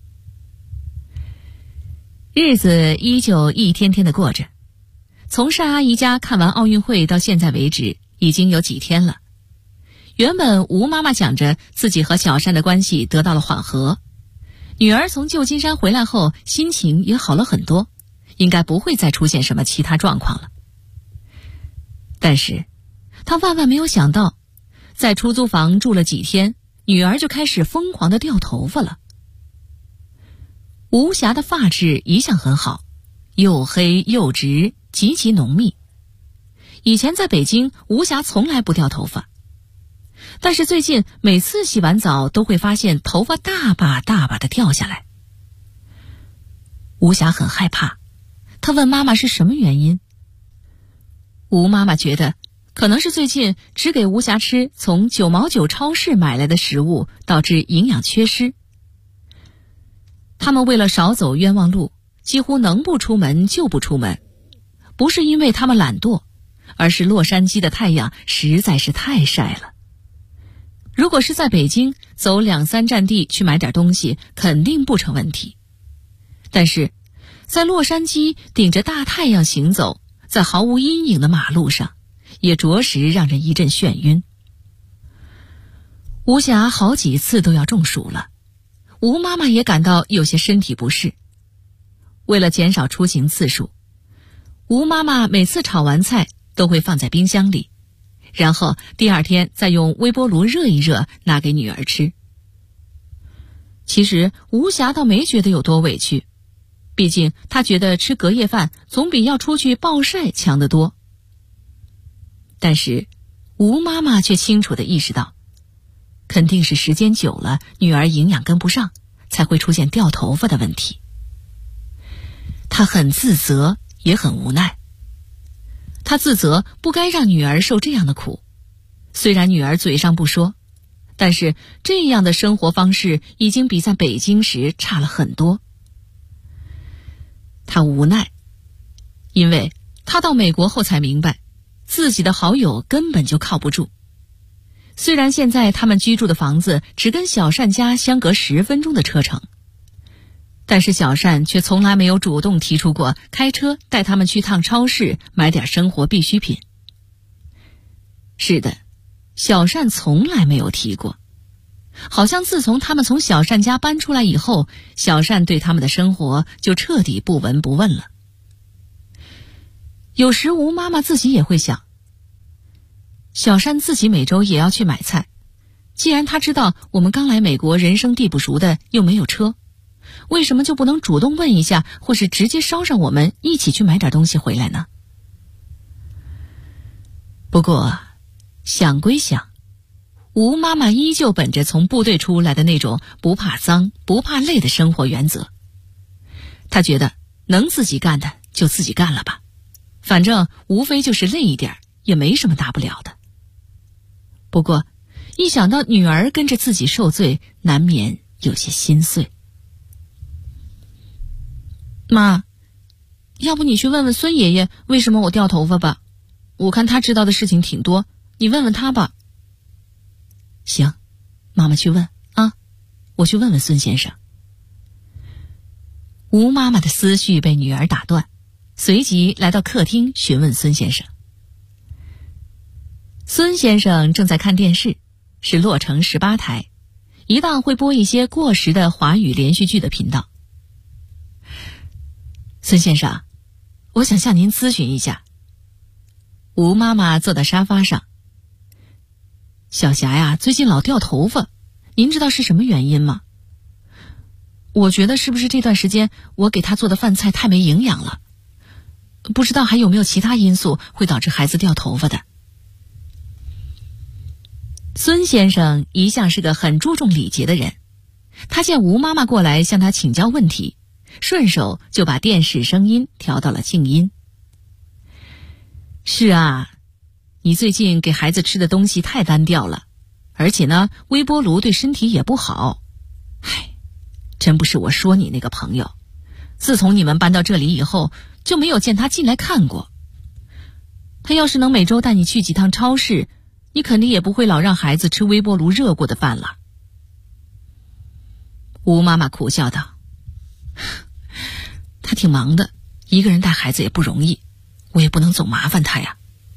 日子依旧一天天的过着，从单阿姨家看完奥运会到现在为止，已经有几天了。原本吴妈妈想着自己和小单的关系得到了缓和，女儿从旧金山回来后心情也好了很多，应该不会再出现什么其他状况了。但是她万万没有想到，在出租房住了几天，女儿就开始疯狂地掉头发了， 吴霞的发质一向很好，又黑又直，极其浓密。以前在北京，吴霞从来不掉头发，但是最近每次洗完澡都会发现头发大把大把的掉下来。吴霞很害怕，她问妈妈是什么原因。吴妈妈觉得可能是最近只给吴霞吃从9毛9超市买来的食物，导致营养缺失。他们为了少走冤枉路，几乎能不出门就不出门，不是因为他们懒惰，而是洛杉矶的太阳实在是太晒了。如果是在北京，走2、3站地去买点东西肯定不成问题，但是在洛杉矶顶着大太阳行走，在毫无阴影的马路上，也着实让人一阵眩晕。吴霞好几次都要中暑了，吴妈妈也感到有些身体不适。为了减少出行次数，吴妈妈每次炒完菜都会放在冰箱里，然后第二天再用微波炉热一热，拿给女儿吃。其实吴霞倒没觉得有多委屈，毕竟她觉得吃隔夜饭总比要出去暴晒强得多。但是吴妈妈却清楚地意识到，肯定是时间久了，女儿营养跟不上，才会出现掉头发的问题。她很自责，也很无奈。她自责不该让女儿受这样的苦，虽然女儿嘴上不说，但是这样的生活方式已经比在北京时差了很多。她无奈，因为她到美国后才明白，自己的好友根本就靠不住。虽然现在他们居住的房子只跟小单家相隔10分钟的车程，但是小单却从来没有主动提出过开车带他们去趟超市买点生活必需品。是的，小单从来没有提过，好像自从他们从小单家搬出来以后，小单对他们的生活就彻底不闻不问了。有时吴妈妈自己也会想，小单自己每周也要去买菜，既然他知道我们刚来美国人生地不熟的，又没有车，为什么就不能主动问一下，或是直接捎上我们一起去买点东西回来呢？不过想归想，吴妈妈依旧本着从部队出来的那种不怕脏不怕累的生活原则。她觉得能自己干的就自己干了吧，反正无非就是累一点，也没什么大不了的。不过一想到女儿跟着自己受罪，难免有些心碎。妈，要不你去问问孙爷爷为什么我掉头发吧，我看他知道的事情挺多，你问问他吧。行，妈妈去问啊，我去问问孙先生。吴妈妈的思绪被女儿打断，随即来到客厅询问孙先生。孙先生正在看电视，是洛城18台，一档会播一些过时的华语连续剧的频道。孙先生，我想向您咨询一下。吴妈妈坐在沙发上。小霞呀，最近老掉头发，您知道是什么原因吗？我觉得是不是这段时间我给她做的饭菜太没营养了？不知道还有没有其他因素会导致孩子掉头发的。孙先生一向是个很注重礼节的人，他见吴妈妈过来向他请教问题，顺手就把电视声音调到了静音。是啊，你最近给孩子吃的东西太单调了，而且呢，微波炉对身体也不好。唉，真不是我说你那个朋友，自从你们搬到这里以后，就没有见他进来看过。他要是能每周带你去几趟超市，你肯定也不会老让孩子吃微波炉热过的饭了。吴妈妈苦笑道，他挺忙的，一个人带孩子也不容易，我也不能总麻烦他呀。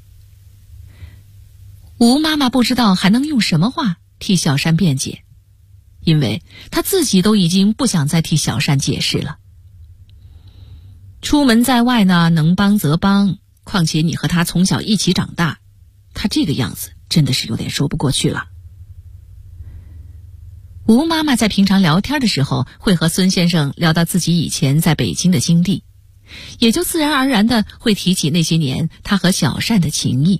吴妈妈不知道还能用什么话替小单辩解，因为她自己都已经不想再替小单解释了。出门在外呢，能帮则帮，况且你和他从小一起长大，他这个样子真的是有点说不过去了。 吴妈妈在平常聊天的时候，会和孙先生聊到自己以前在北京的经历，也就自然而然的会提起那些年他和小善的情谊。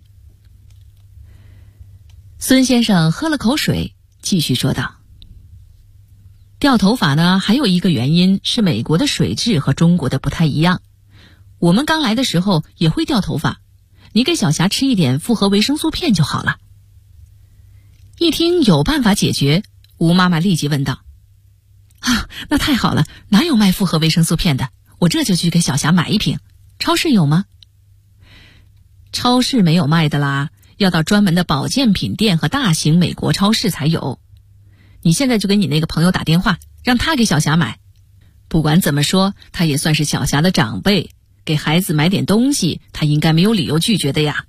孙先生喝了口水，继续说道：掉头发呢，还有一个原因是美国的水质和中国的不太一样。我们刚来的时候也会掉头发，你给小霞吃一点复合维生素片就好了。一听有办法解决，吴妈妈立即问道：那太好了，哪有卖复合维生素片的？我这就去给小霞买一瓶。超市有吗？超市没有卖的啦，要到专门的保健品店和大型美国超市才有。你现在就给你那个朋友打电话，让他给小霞买。不管怎么说，他也算是小霞的长辈，给孩子买点东西，他应该没有理由拒绝的呀。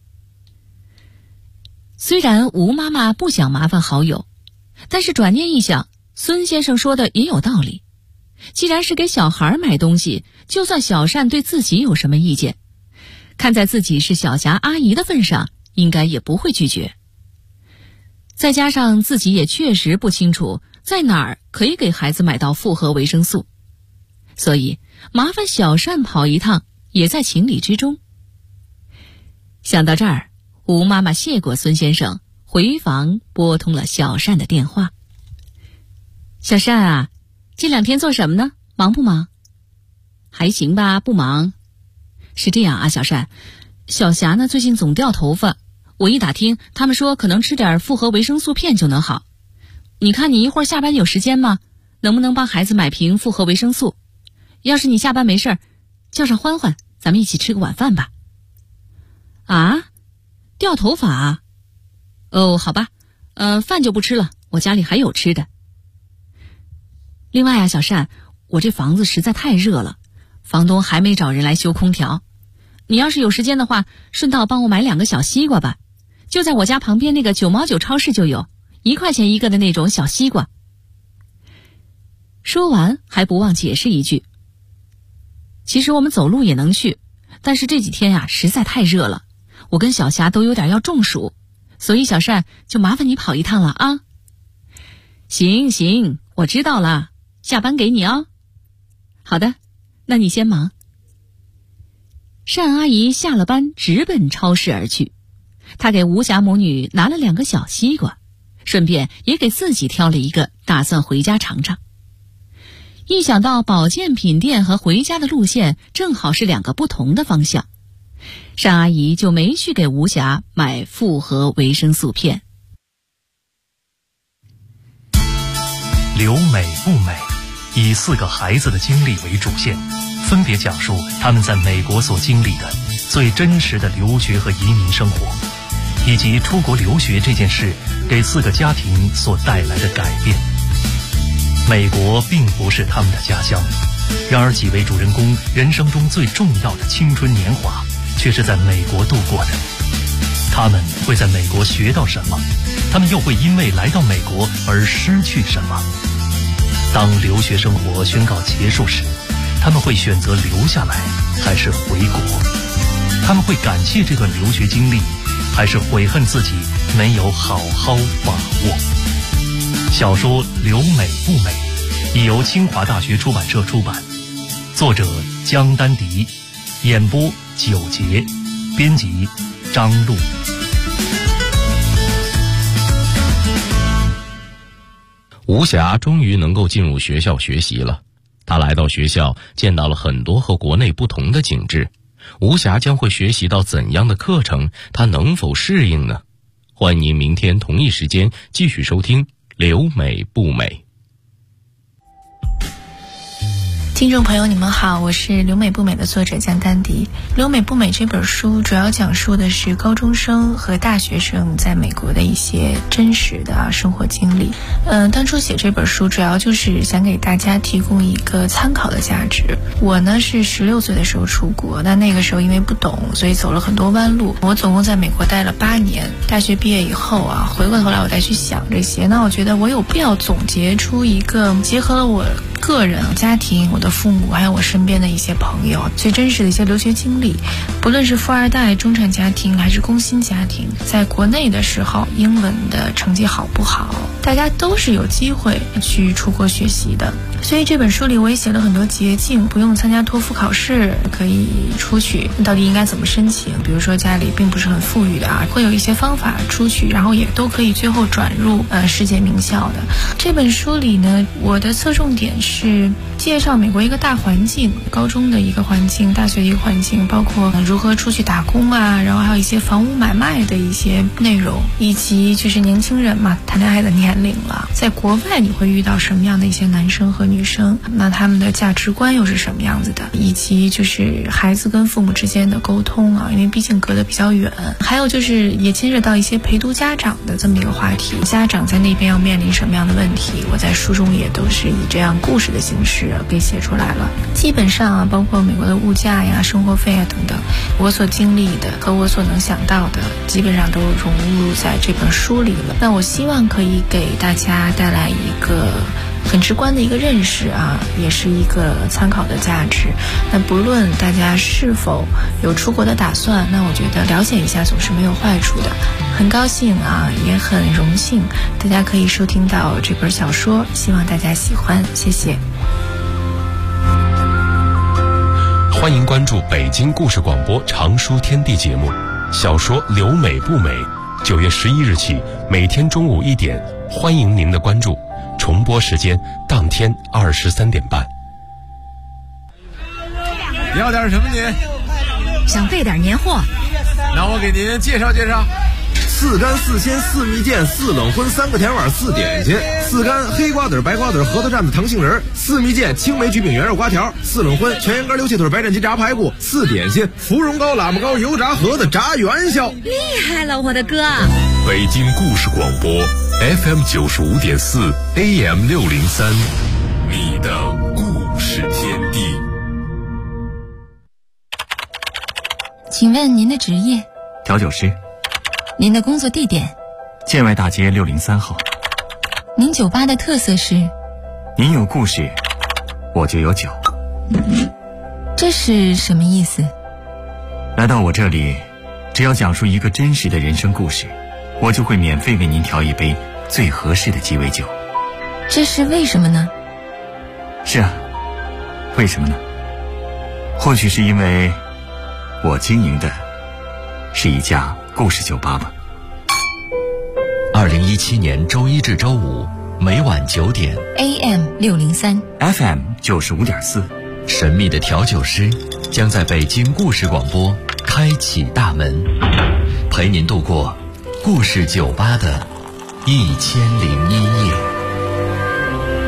虽然吴妈妈不想麻烦好友，但是转念一想，孙先生说的也有道理。既然是给小孩买东西，就算小善对自己有什么意见，看在自己是小霞阿姨的份上，应该也不会拒绝。再加上自己也确实不清楚在哪儿可以给孩子买到复合维生素，所以麻烦小善跑一趟也在情理之中。想到这儿，吴妈妈谢过孙先生，回房拨通了小善的电话。小善啊，这2天做什么呢？忙不忙？还行吧，不忙。是这样啊，小善，小霞呢最近总掉头发，我一打听，他们说可能吃点复合维生素片就能好。你看你一会儿下班有时间吗？能不能帮孩子买瓶复合维生素？要是你下班没事儿，叫上欢欢，咱们一起吃个晚饭吧。啊？掉头发啊？哦，好吧，饭就不吃了，我家里还有吃的。另外啊，小善，我这房子实在太热了，房东还没找人来修空调。你要是有时间的话，顺道帮我买2个小西瓜吧，就在我家旁边那个9毛9超市就有，1块钱1个的那种小西瓜。说完还不忘解释一句：其实我们走路也能去，但是这几天呀实在太热了，我跟小霞都有点要中暑，所以小善就麻烦你跑一趟了啊。行，我知道了，下班给你哦。好的，那你先忙。单阿姨下了班直奔超市而去，她给吴霞母女拿了2个小西瓜，顺便也给自己挑了一个，打算回家尝尝。一想到保健品店和回家的路线正好是2个不同的方向，单阿姨就没去给吴霞买复合维生素片。 留美不美，以4个孩子的经历为主线，分别讲述他们在美国所经历的最真实的留学和移民生活，以及出国留学这件事给4个家庭所带来的改变。美国并不是他们的家乡，然而几位主人公人生中最重要的青春年华却是在美国度过的。他们会在美国学到什么？他们又会因为来到美国而失去什么？当留学生活宣告结束时，他们会选择留下来还是回国？他们会感谢这段留学经历，还是悔恨自己没有好好把握？小说《留美不美》已由清华大学出版社出版，作者江丹迪，演播9节，编辑张璐。 吴霞终于能够进入学校学习了。她来到学校，见到了很多和国内不同的景致。吴霞将会学习到怎样的课程？她能否适应呢？欢迎您明天同一时间继续收听《留美不美》。 听众朋友你们好，我是留美不美的作者江丹迪。留美不美这本书主要讲述的是高中生和大学生在美国的一些真实的生活经历。当初写这本书主要就是想给大家提供一个参考的价值。我呢是16岁的时候出国，那个时候因为不懂，所以走了很多弯路。我总共在美国待了8年，大学毕业以后回过头来我再去想这些，那我觉得我有必要总结出一个结合了我个人、家庭、我的父母，还有我身边的一些朋友最真实的一些留学经历。不论是富二代、中产家庭还是工薪家庭，在国内的时候英文的成绩好不好，大家都是有机会去出国学习的。所以这本书里我也写了很多捷径，不用参加托福考试可以出去，到底应该怎么申请，比如说家里并不是很富裕的会有一些方法出去，然后也都可以最后转入世界名校的。这本书里呢，我的侧重点是介绍美国一个大环境，高中的一个环境，大学的一个环境，包括如何出去打工然后还有一些房屋买卖的一些内容，以及就是年轻人嘛，谈恋爱的年龄了，在国外你会遇到什么样的一些男生和女生，那他们的价值观又是什么样子的，以及就是孩子跟父母之间的沟通因为毕竟隔得比较远，还有就是也牵涉到一些陪读家长的这么一个话题，家长在那边要面临什么样的问题，我在书中也都是以这样故事的形式给写出来了。基本上包括美国的物价呀、生活费等等，我所经历的和我所能想到的基本上都融入在这本书里了。那我希望可以给大家带来一个很直观的一个认识也是一个参考的价值。那不论大家是否有出国的打算，那我觉得了解一下总是没有坏处的。很高兴也很荣幸大家可以收听到这本小说，希望大家喜欢，谢谢。 欢迎关注北京故事广播长书天地节目，小说《留美不美》，9月11日起每天中午1点，欢迎您的关注。重播时间当天23点半。 你要点什么您？ 想备点年货。 那我给您介绍介绍。 4干4鲜4蜜饯4冷荤3个甜碗4点心，4干黑瓜子白瓜子核桃蘸子糖杏仁，4蜜饯青梅菊饼圆肉瓜条，4冷荤全羊肝溜切腿白斩鸡炸排骨，4点心芙蓉糕喇嘛糕油炸盒子炸元宵。 厉害了我的哥！ 北京故事广播 FM 95.4 AM 603，你的故事天地。 请问您的职业？ 调酒师。 您的工作地点？ 建外大街603号。 您酒吧的特色是？ 您有故事，我就有酒。 这是什么意思？ 来到我这里，只要讲述一个真实的人生故事，我就会免费为您调一杯最合适的鸡尾酒。 这是为什么呢？ 是为什么呢？或许是因为我经营的是一家故事酒吧吧。 2017年周一至周五每晚9点 AM 603 FM 95.4， 神秘的调酒师将在北京故事广播开启大门，陪您度过故事酒吧的1001夜。